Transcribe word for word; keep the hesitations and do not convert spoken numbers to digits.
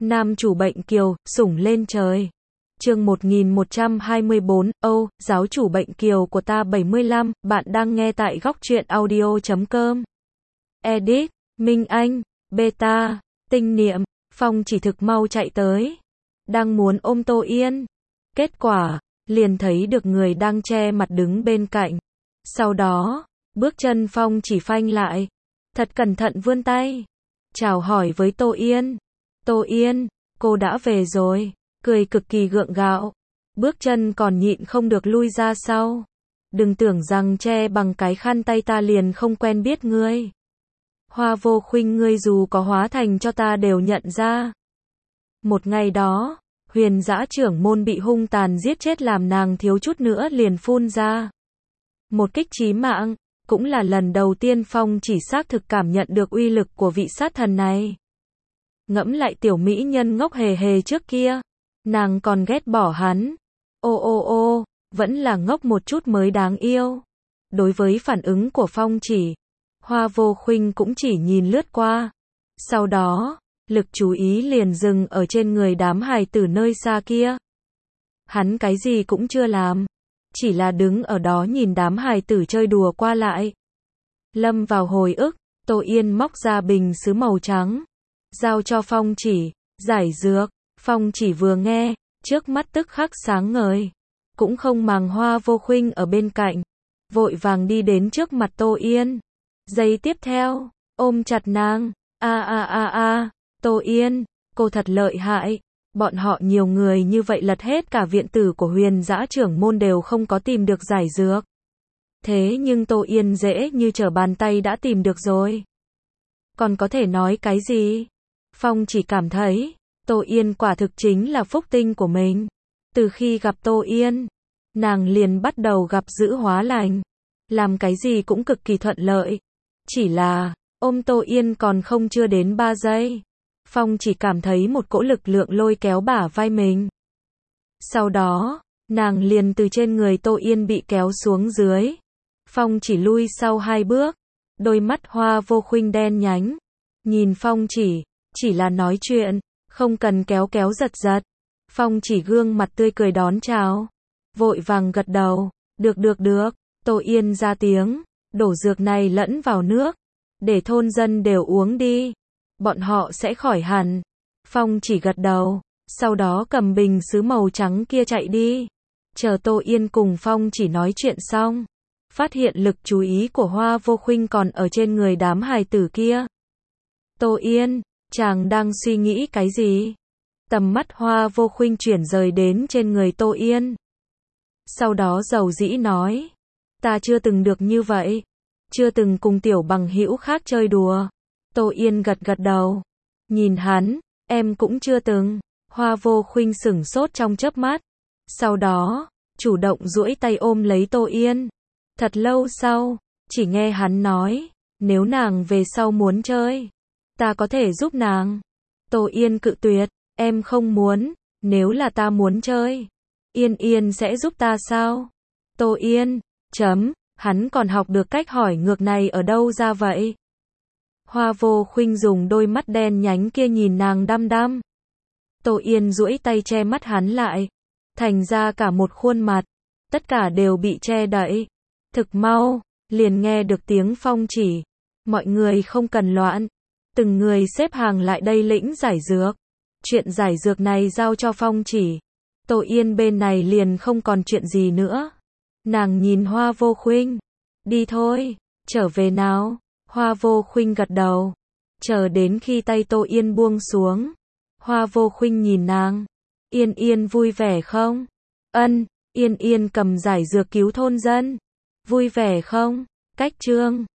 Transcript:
Nam chủ bệnh kiều, sủng lên trời. Chương một nghìn một trăm hai mươi bốn, Âu, giáo chủ bệnh kiều của ta bảy mươi lăm, bạn đang nghe tại góc truyện audio chấm com. Edit, Minh Anh, Beta, Tinh Niệm, Phong chỉ thực mau chạy tới. Đang muốn ôm Tô Yên. Kết quả, liền thấy được người đang che mặt đứng bên cạnh. Sau đó, bước chân Phong chỉ phanh lại. Thật cẩn thận vươn tay. Chào hỏi với Tô Yên. Tô Yên, cô đã về rồi. Cười cực kỳ gượng gạo. Bước chân còn nhịn không được lui ra sau. Đừng tưởng rằng che bằng cái khăn tay ta liền không quen biết ngươi. Hoa Vô Khuynh ngươi dù có hóa thành cho ta đều nhận ra. Một ngày đó, Huyền Dã trưởng môn bị hung tàn giết chết làm nàng thiếu chút nữa liền phun ra. Một kích chí mạng, cũng là lần đầu tiên Phong chỉ xác thực cảm nhận được uy lực của vị sát thần này. Ngẫm lại tiểu mỹ nhân ngốc hề hề trước kia, nàng còn ghét bỏ hắn. Ô ô ô, vẫn là ngốc một chút mới đáng yêu. Đối với phản ứng của Phong chỉ, Hoa Vô Khuynh cũng chỉ nhìn lướt qua. Sau đó, lực chú ý liền dừng ở trên người đám hài tử nơi xa kia. Hắn cái gì cũng chưa làm, chỉ là đứng ở đó nhìn đám hài tử chơi đùa qua lại. Lâm vào hồi ức, Tô Yên móc ra bình sứ màu trắng, giao cho Phong chỉ, giải dược. Phong chỉ vừa nghe, trước mắt tức khắc sáng ngời, cũng không màng Hoa Vô Khuynh ở bên cạnh, vội vàng đi đến trước mặt Tô Yên. Giây tiếp theo, ôm chặt nàng. A a a a, Tô Yên, cô thật lợi hại. Bọn họ nhiều người như vậy lật hết cả viện tử của Huyền Dã trưởng môn đều không có tìm được giải dược. Thế nhưng Tô Yên dễ như trở bàn tay đã tìm được rồi. Còn có thể nói cái gì? Phong chỉ cảm thấy, Tô Yên quả thực chính là phúc tinh của mình. Từ khi gặp Tô Yên, nàng liền bắt đầu gặp dữ hóa lành. Làm cái gì cũng cực kỳ thuận lợi. Chỉ là, ôm Tô Yên còn không chưa đến ba giây. Phong chỉ cảm thấy một cỗ lực lượng lôi kéo bả vai mình. Sau đó, nàng liền từ trên người Tô Yên bị kéo xuống dưới. Phong chỉ lui sau hai bước. Đôi mắt Hoa Vô Khuynh đen nhánh. Nhìn Phong chỉ, chỉ là nói chuyện, không cần kéo kéo giật giật. Phong chỉ gương mặt tươi cười đón chào. Vội vàng gật đầu. Được được được. Tô Yên ra tiếng. Đổ dược này lẫn vào nước. Để thôn dân đều uống đi. Bọn họ sẽ khỏi hẳn. Phong chỉ gật đầu. Sau đó cầm bình sứ màu trắng kia chạy đi. Chờ Tô Yên cùng Phong chỉ nói chuyện xong. Phát hiện lực chú ý của Hoa Vô Khuynh còn ở trên người đám hài tử kia. Tô Yên, chàng đang suy nghĩ cái gì? Tầm mắt Hoa Vô Khuynh chuyển rời đến trên người Tô Yên. Sau đó dầu dĩ nói. Ta chưa từng được như vậy. Chưa từng cùng tiểu bằng hữu khác chơi đùa. Tô Yên gật gật đầu. Nhìn hắn, em cũng chưa từng. Hoa Vô Khuynh sửng sốt trong chớp mắt. Sau đó, chủ động duỗi tay ôm lấy Tô Yên. Thật lâu sau, chỉ nghe hắn nói, nếu nàng về sau muốn chơi, ta có thể giúp nàng. Tô Yên cự tuyệt, em không muốn, nếu là ta muốn chơi, Yên Yên sẽ giúp ta sao? Tô Yên, chấm, hắn còn học được cách hỏi ngược này ở đâu ra vậy? Hoa Vô Khuynh dùng đôi mắt đen nhánh kia nhìn nàng đăm đăm. Tô Yên duỗi tay che mắt hắn lại, thành ra cả một khuôn mặt, tất cả đều bị che đậy. Thực mau, liền nghe được tiếng Phong chỉ. Mọi người không cần loạn. Từng người xếp hàng lại đây lĩnh giải dược. Chuyện giải dược này giao cho Phong chỉ. Tô Yên bên này liền không còn chuyện gì nữa. Nàng nhìn Hoa Vô Khuynh. Đi thôi, trở về nào. Hoa Vô Khuynh gật đầu. Chờ đến khi tay Tô Yên buông xuống. Hoa Vô Khuynh nhìn nàng. Yên Yên vui vẻ không? Ân, Yên Yên cầm giải dược cứu thôn dân. Vui vẻ không? Cách chương